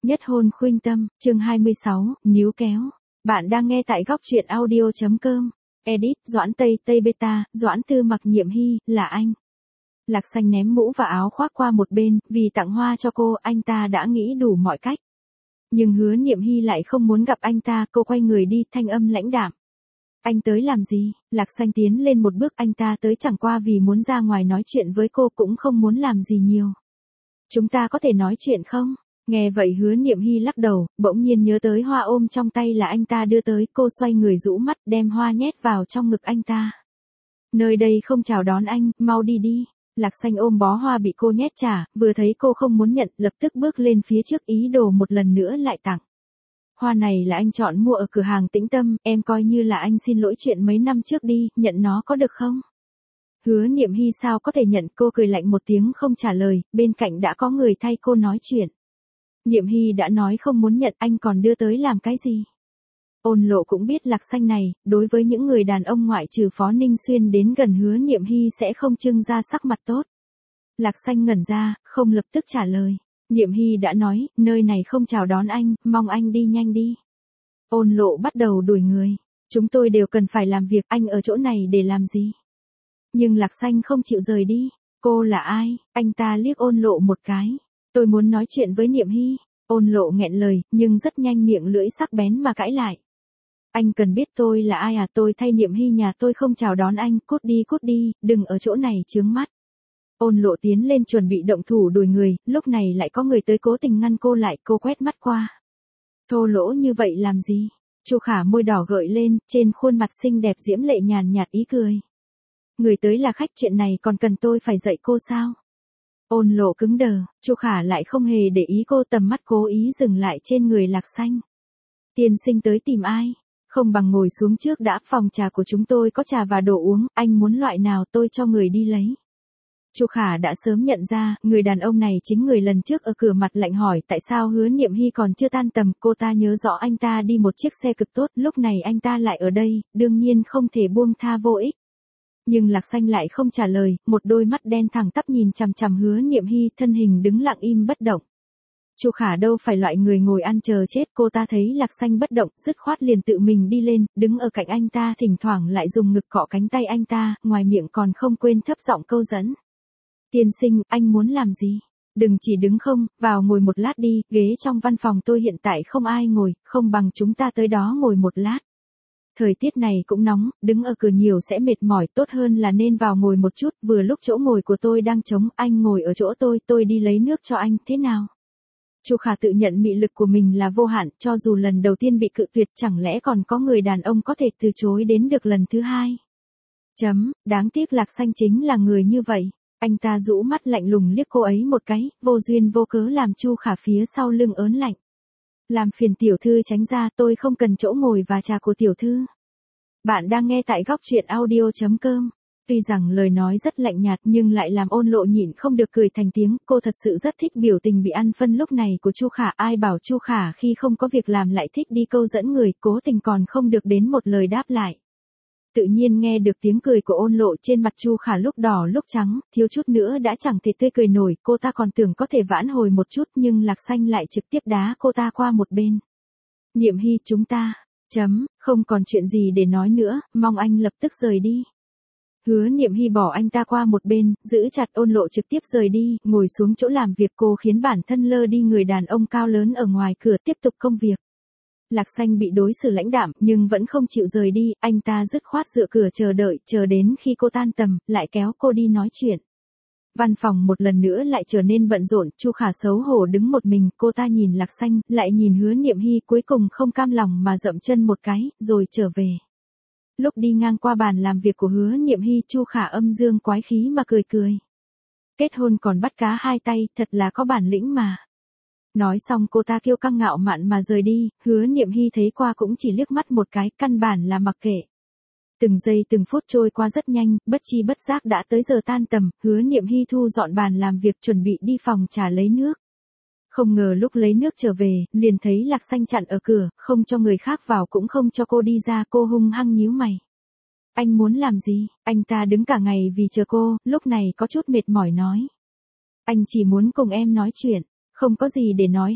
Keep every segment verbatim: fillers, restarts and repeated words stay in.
Nhất hôn khuynh tâm, chương hai mươi sáu, níu kéo. Bạn đang nghe tại góc truyện audio chấm com. Edit, Doãn Tây Tây Beta, Doãn Tư Mặc Nhiệm Hy, là anh. Lạc Xanh ném mũ và áo khoác qua một bên, vì tặng hoa cho cô, anh ta đã nghĩ đủ mọi cách. Nhưng Hứa Niệm Hy lại không muốn gặp anh ta, cô quay người đi, thanh âm lãnh đạm. Anh tới làm gì? Lạc Xanh tiến lên một bước, anh ta tới chẳng qua vì muốn ra ngoài nói chuyện với cô, cũng không muốn làm gì nhiều. Chúng ta có thể nói chuyện không? Nghe vậy Hứa Niệm Hy lắc đầu, bỗng nhiên nhớ tới hoa ôm trong tay là anh ta đưa tới, cô xoay người rũ mắt, đem hoa nhét vào trong ngực anh ta. Nơi đây không chào đón anh, mau đi đi. Lạc Xanh ôm bó hoa bị cô nhét trả, vừa thấy cô không muốn nhận, lập tức bước lên phía trước ý đồ một lần nữa lại tặng. Hoa này là anh chọn mua ở cửa hàng Tĩnh Tâm, em coi như là anh xin lỗi chuyện mấy năm trước đi, nhận nó có được không? Hứa Niệm Hy sao có thể nhận, cô cười lạnh một tiếng không trả lời, bên cạnh đã có người thay cô nói chuyện. Niệm Hy đã nói không muốn nhận, anh còn đưa tới làm cái gì? Ôn Lộ cũng biết Lạc Xanh này, đối với những người đàn ông ngoại trừ Phó Ninh Xuyên đến gần Hứa Niệm Hy sẽ không trưng ra sắc mặt tốt. Lạc Xanh ngẩn ra, không lập tức trả lời. Niệm Hy đã nói, nơi này không chào đón anh, mong anh đi nhanh đi. Ôn Lộ bắt đầu đuổi người. Chúng tôi đều cần phải làm việc, anh ở chỗ này để làm gì? Nhưng Lạc Xanh không chịu rời đi. Cô là ai? Anh ta liếc Ôn Lộ một cái. Tôi muốn nói chuyện với Niệm Hy. Ôn Lộ nghẹn lời, nhưng rất nhanh miệng lưỡi sắc bén mà cãi lại. Anh cần biết tôi là ai à? Tôi thay Niệm Hy nhà tôi không chào đón anh, cút đi cút đi, đừng ở chỗ này chướng mắt. Ôn Lộ tiến lên chuẩn bị động thủ đuổi người, lúc này lại có người tới cố tình ngăn cô lại, cô quét mắt qua. Thô lỗ như vậy làm gì? Chu Khả môi đỏ gợi lên, trên khuôn mặt xinh đẹp diễm lệ nhàn nhạt ý cười. Người tới là khách, chuyện này còn cần tôi phải dạy cô sao? Ôn Lộ cứng đờ, Chu Khả lại không hề để ý cô, tầm mắt cố ý dừng lại trên người Lạc Xanh. Tiên sinh tới tìm ai? Không bằng ngồi xuống trước đã, phòng trà của chúng tôi có trà và đồ uống, anh muốn loại nào tôi cho người đi lấy. Chu Khả đã sớm nhận ra, người đàn ông này chính người lần trước ở cửa mặt lạnh hỏi tại sao Hứa Niệm Hy còn chưa tan tầm, cô ta nhớ rõ anh ta đi một chiếc xe cực tốt, lúc này anh ta lại ở đây, đương nhiên không thể buông tha vô ích. Nhưng Lạc Xanh lại không trả lời, một đôi mắt đen thẳng tắp nhìn chằm chằm Hứa Niệm Hy, thân hình đứng lặng im bất động. Chu Khả đâu phải loại người ngồi ăn chờ chết, cô ta thấy Lạc Xanh bất động, dứt khoát liền tự mình đi lên, đứng ở cạnh anh ta, thỉnh thoảng lại dùng ngực cọ cánh tay anh ta, ngoài miệng còn không quên thấp giọng câu dẫn. Tiên sinh, anh muốn làm gì? Đừng chỉ đứng không, vào ngồi một lát đi, ghế trong văn phòng tôi hiện tại không ai ngồi, không bằng chúng ta tới đó ngồi một lát. Thời tiết này cũng nóng, đứng ở cửa nhiều sẽ mệt mỏi, tốt hơn là nên vào ngồi một chút, vừa lúc chỗ ngồi của tôi đang trống, anh ngồi ở chỗ tôi, tôi đi lấy nước cho anh, thế nào? Chu Khả tự nhận mị lực của mình là vô hạn, cho dù lần đầu tiên bị cự tuyệt, chẳng lẽ còn có người đàn ông có thể từ chối đến được lần thứ hai? Chấm, đáng tiếc Lạc Xanh chính là người như vậy. Anh ta rũ mắt lạnh lùng liếc cô ấy một cái, vô duyên vô cớ làm Chu Khả phía sau lưng ớn lạnh. Làm phiền tiểu thư tránh ra, tôi không cần chỗ ngồi và trà của tiểu thư. Bạn đang nghe tại góc truyện audio chấm com. Tuy rằng lời nói rất lạnh nhạt nhưng lại làm Ôn Lộ nhịn không được cười thành tiếng, cô thật sự rất thích biểu tình bị ăn phân lúc này của Chu Khả, ai bảo Chu Khả khi không có việc làm lại thích đi câu dẫn người, cố tình còn không được đến một lời đáp lại. Tự nhiên nghe được tiếng cười của Ôn Lộ, trên mặt Chu Khả lúc đỏ lúc trắng, thiếu chút nữa đã chẳng thể tươi cười nổi, cô ta còn tưởng có thể vãn hồi một chút nhưng Lạc Xanh lại trực tiếp đá cô ta qua một bên. Niệm Hy, chúng ta, chấm, không còn chuyện gì để nói nữa, mong anh lập tức rời đi. Hứa Niệm Hy bỏ anh ta qua một bên, giữ chặt Ôn Lộ trực tiếp rời đi, ngồi xuống chỗ làm việc, cô khiến bản thân lơ đi người đàn ông cao lớn ở ngoài cửa tiếp tục công việc. Lạc Xanh bị đối xử lãnh đạm, nhưng vẫn không chịu rời đi, anh ta dứt khoát dựa cửa chờ đợi, chờ đến khi cô tan tầm, lại kéo cô đi nói chuyện. Văn phòng một lần nữa lại trở nên bận rộn, Chu Khả xấu hổ đứng một mình, cô ta nhìn Lạc Xanh, lại nhìn Hứa Niệm Hy, cuối cùng không cam lòng mà dậm chân một cái, rồi trở về. Lúc đi ngang qua bàn làm việc của Hứa Niệm Hy, Chu Khả âm dương quái khí mà cười cười. Kết hôn còn bắt cá hai tay, thật là có bản lĩnh mà. Nói xong cô ta kiêu căng ngạo mạn mà rời đi, Hứa Niệm Hy thấy qua cũng chỉ liếc mắt một cái, căn bản là mặc kệ. Từng giây từng phút trôi qua rất nhanh, bất chi bất giác đã tới giờ tan tầm, Hứa Niệm Hy thu dọn bàn làm việc chuẩn bị đi phòng trà lấy nước. Không ngờ lúc lấy nước trở về, liền thấy Lạc Xanh chặn ở cửa, không cho người khác vào cũng không cho cô đi ra, cô hung hăng nhíu mày. Anh muốn làm gì? Anh ta đứng cả ngày vì chờ cô, lúc này có chút mệt mỏi nói. Anh chỉ muốn cùng em nói chuyện, không có gì để nói hết.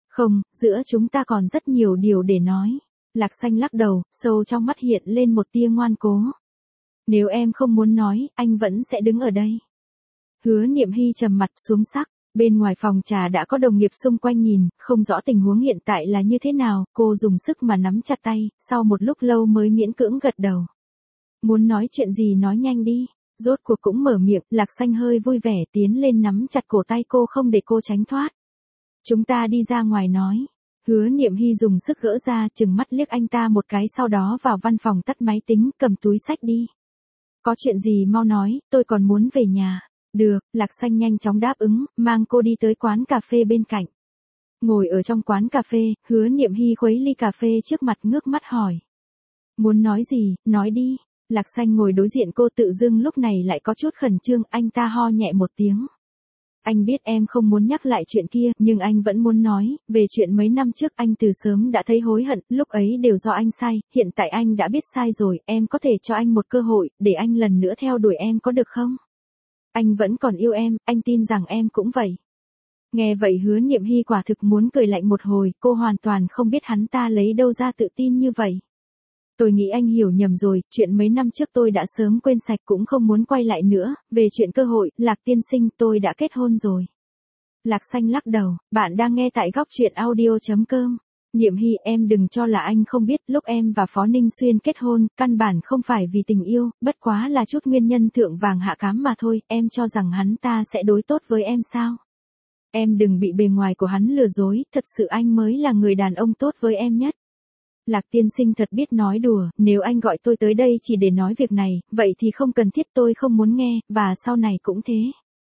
Không, giữa chúng ta còn rất nhiều điều để nói. Lạc Xanh lắc đầu, sâu trong mắt hiện lên một tia ngoan cố. Nếu em không muốn nói, anh vẫn sẽ đứng ở đây. Hứa Niệm Hy trầm mặt xuống sắc. Bên ngoài phòng trà đã có đồng nghiệp xung quanh nhìn, không rõ tình huống hiện tại là như thế nào, cô dùng sức mà nắm chặt tay, sau một lúc lâu mới miễn cưỡng gật đầu. Muốn nói chuyện gì nói nhanh đi, rốt cuộc cũng mở miệng, Lạc Xanh hơi vui vẻ tiến lên nắm chặt cổ tay cô không để cô tránh thoát. Chúng ta đi ra ngoài nói. Hứa Niệm Hy dùng sức gỡ ra, chừng mắt liếc anh ta một cái, sau đó vào văn phòng tắt máy tính, cầm túi xách đi. Có chuyện gì mau nói, tôi còn muốn về nhà. Được, Lạc Xanh nhanh chóng đáp ứng, mang cô đi tới quán cà phê bên cạnh. Ngồi ở trong quán cà phê, Hứa Niệm Hy khuấy ly cà phê trước mặt ngước mắt hỏi. Muốn nói gì, nói đi. Lạc Xanh ngồi đối diện cô tự dưng lúc này lại có chút khẩn trương, anh ta ho nhẹ một tiếng. Anh biết em không muốn nhắc lại chuyện kia, nhưng anh vẫn muốn nói, về chuyện mấy năm trước anh từ sớm đã thấy hối hận, lúc ấy đều do anh sai, hiện tại anh đã biết sai rồi, em có thể cho anh một cơ hội, để anh lần nữa theo đuổi em có được không? Anh vẫn còn yêu em, anh tin rằng em cũng vậy. Nghe vậy Hứa Niệm Hy quả thực muốn cười lạnh một hồi, cô hoàn toàn không biết hắn ta lấy đâu ra tự tin như vậy. Tôi nghĩ anh hiểu nhầm rồi, chuyện mấy năm trước tôi đã sớm quên sạch cũng không muốn quay lại nữa, về chuyện cơ hội, Lạc tiên sinh tôi đã kết hôn rồi. Lạc Xanh lắc đầu, bạn đang nghe tại góc truyện audio chấm com. Niệm Hy em đừng cho là anh không biết, lúc em và Phó Ninh Xuyên kết hôn, căn bản không phải vì tình yêu, bất quá là chút nguyên nhân thượng vàng hạ cám mà thôi, em cho rằng hắn ta sẽ đối tốt với em sao? Em đừng bị bề ngoài của hắn lừa dối, thật sự anh mới là người đàn ông tốt với em nhất. Lạc tiên sinh thật biết nói đùa, nếu anh gọi tôi tới đây chỉ để nói việc này, vậy thì không cần thiết, tôi không muốn nghe, và sau này cũng thế.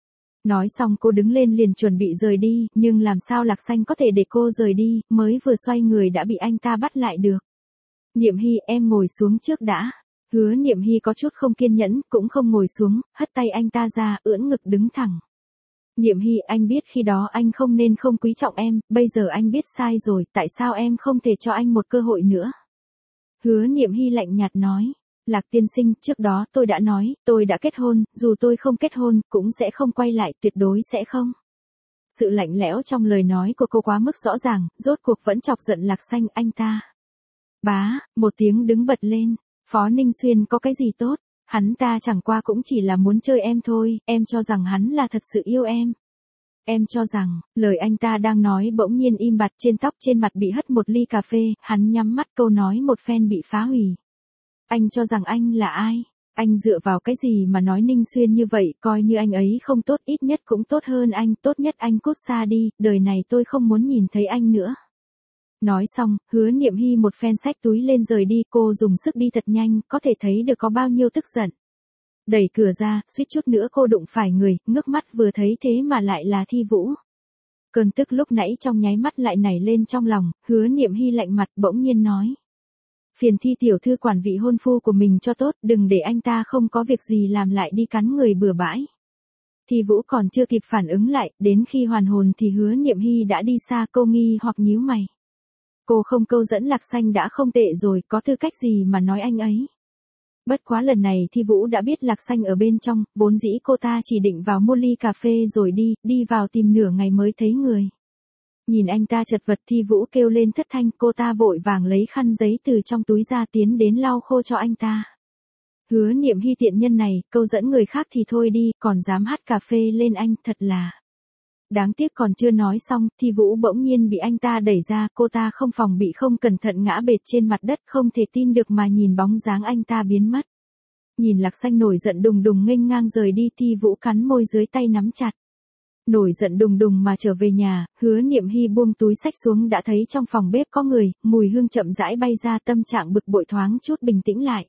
Nói xong cô đứng lên liền chuẩn bị rời đi, nhưng làm sao Lạc Xanh có thể để cô rời đi, mới vừa xoay người đã bị anh ta bắt lại được. Niệm Hy em ngồi xuống trước đã. Hứa Niệm Hy có chút không kiên nhẫn, cũng không ngồi xuống, hất tay anh ta ra, ưỡn ngực đứng thẳng. Niệm Hy anh biết khi đó anh không nên không quý trọng em, bây giờ anh biết sai rồi, tại sao em không thể cho anh một cơ hội nữa? Hứa Niệm Hy lạnh nhạt nói. Lạc tiên sinh, trước đó tôi đã nói, tôi đã kết hôn, dù tôi không kết hôn, cũng sẽ không quay lại, tuyệt đối sẽ không. Sự lạnh lẽo trong lời nói của cô quá mức rõ ràng, rốt cuộc vẫn chọc giận Lạc Xanh anh ta. Bá, một tiếng đứng bật lên, Phó Ninh Xuyên có cái gì tốt, hắn ta chẳng qua cũng chỉ là muốn chơi em thôi, em cho rằng hắn là thật sự yêu em. Em cho rằng, lời anh ta đang nói bỗng nhiên im bặt, trên tóc trên mặt bị hất một ly cà phê, hắn nhắm mắt, câu nói một phen bị phá hủy. Anh cho rằng anh là ai? Anh dựa vào cái gì mà nói Ninh Xuyên như vậy, coi như anh ấy không tốt ít nhất cũng tốt hơn anh, tốt nhất anh cút xa đi, đời này tôi không muốn nhìn thấy anh nữa. Nói xong, Hứa Niệm Hy một phen xách túi lên rời đi, cô dùng sức đi thật nhanh, có thể thấy được có bao nhiêu tức giận. Đẩy cửa ra, suýt chút nữa cô đụng phải người, ngước mắt vừa thấy thế mà lại là Thi Vũ. Cơn tức lúc nãy trong nháy mắt lại nảy lên trong lòng, Hứa Niệm Hy lạnh mặt bỗng nhiên nói. Phiền Thi tiểu thư quản vị hôn phu của mình cho tốt, đừng để anh ta không có việc gì làm lại đi cắn người bừa bãi. Thi Vũ còn chưa kịp phản ứng lại, đến khi hoàn hồn thì Hứa Niệm Hy đã đi xa, cô nghi hoặc nhíu mày. Cô không câu dẫn Lạc Xanh đã không tệ rồi, có tư cách gì mà nói anh ấy. Bất quá lần này Thi Vũ đã biết Lạc Xanh ở bên trong, vốn dĩ cô ta chỉ định vào mua ly cà phê rồi đi, đi vào tìm nửa ngày mới thấy người. Nhìn anh ta chật vật Thi Vũ kêu lên thất thanh, cô ta vội vàng lấy khăn giấy từ trong túi ra tiến đến lau khô cho anh ta. Hứa Niệm Hy tiện nhân này, câu dẫn người khác thì thôi đi, còn dám hắt cà phê lên anh, thật là. Đáng tiếc còn chưa nói xong, Thi Vũ bỗng nhiên bị anh ta đẩy ra, cô ta không phòng bị không cẩn thận ngã bệt trên mặt đất, không thể tin được mà nhìn bóng dáng anh ta biến mất. Nhìn Lạc Xanh nổi giận đùng đùng nghênh ngang rời đi, Thi Vũ cắn môi dưới tay nắm chặt. Nổi giận đùng đùng mà trở về nhà, Hứa Niệm Hy buông túi xách xuống đã thấy trong phòng bếp có người, mùi hương chậm rãi bay ra, tâm trạng bực bội thoáng chút bình tĩnh lại.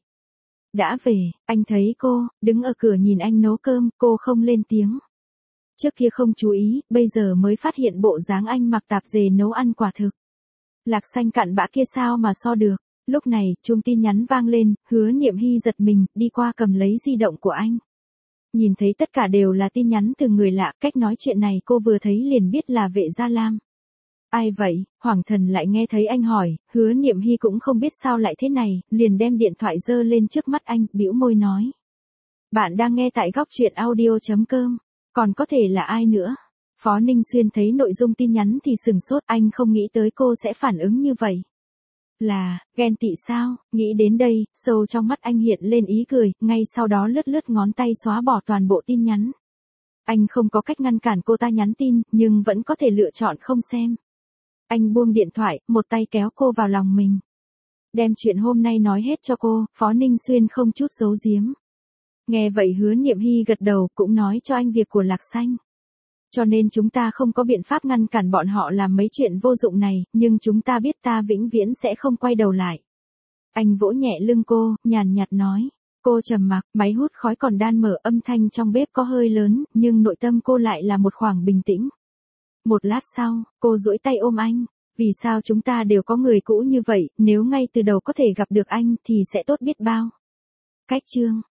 Đã về, anh thấy cô, đứng ở cửa nhìn anh nấu cơm, cô không lên tiếng. Trước kia không chú ý, bây giờ mới phát hiện bộ dáng anh mặc tạp dề nấu ăn quả thực. Lạc Xanh cặn bã kia sao mà so được. Lúc này, chuông tin nhắn vang lên, Hứa Niệm Hy giật mình, đi qua cầm lấy di động của anh. Nhìn thấy tất cả đều là tin nhắn từ người lạ, cách nói chuyện này cô vừa thấy liền biết là Vệ Gia Lam. Ai vậy? Hoàng Thần lại nghe thấy anh hỏi, Hứa Niệm Hy cũng không biết sao lại thế này, liền đem điện thoại giơ lên trước mắt anh, bĩu môi nói. Bạn đang nghe tại góc truyện audio chấm com, còn có thể là ai nữa? Phó Ninh Xuyên thấy nội dung tin nhắn thì sừng sốt, anh không nghĩ tới cô sẽ phản ứng như vậy. Là, ghen tị sao? Nghĩ đến đây, sâu trong mắt anh hiện lên ý cười, ngay sau đó lướt lướt ngón tay xóa bỏ toàn bộ tin nhắn. Anh không có cách ngăn cản cô ta nhắn tin, nhưng vẫn có thể lựa chọn không xem. Anh buông điện thoại, một tay kéo cô vào lòng mình. Đem chuyện hôm nay nói hết cho cô, Phó Ninh Xuyên không chút giấu giếm. Nghe vậy Hứa Niệm Hy gật đầu, cũng nói cho anh việc của Lạc Xanh. Cho nên chúng ta không có biện pháp ngăn cản bọn họ làm mấy chuyện vô dụng này, nhưng chúng ta biết ta vĩnh viễn sẽ không quay đầu lại. Anh vỗ nhẹ lưng cô, nhàn nhạt nói. Cô trầm mặc, máy hút khói còn đan mở, âm thanh trong bếp có hơi lớn, nhưng nội tâm cô lại là một khoảng bình tĩnh. Một lát sau, cô duỗi tay ôm anh. Vì sao chúng ta đều có người cũ như vậy, nếu ngay từ đầu có thể gặp được anh thì sẽ tốt biết bao. Cách chương